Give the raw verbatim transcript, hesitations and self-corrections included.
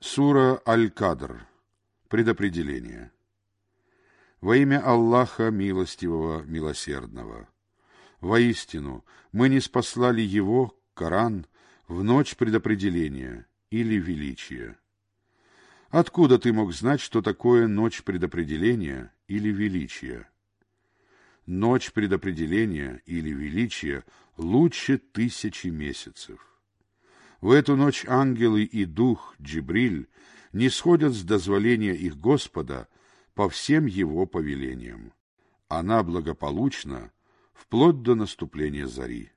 Сура Аль-Кадр. Предопределение. Во имя Аллаха Милостивого, Милосердного. Воистину, мы ниспослали Его, Коран, в ночь предопределения или величия. Откуда ты мог знать, что такое ночь предопределения или величия? Ночь предопределения или величия лучше тысячи месяцев. В эту ночь ангелы и дух Джибриль нисходят с дозволения их Господа по всем его повелениям. Она благополучна вплоть до наступления зари.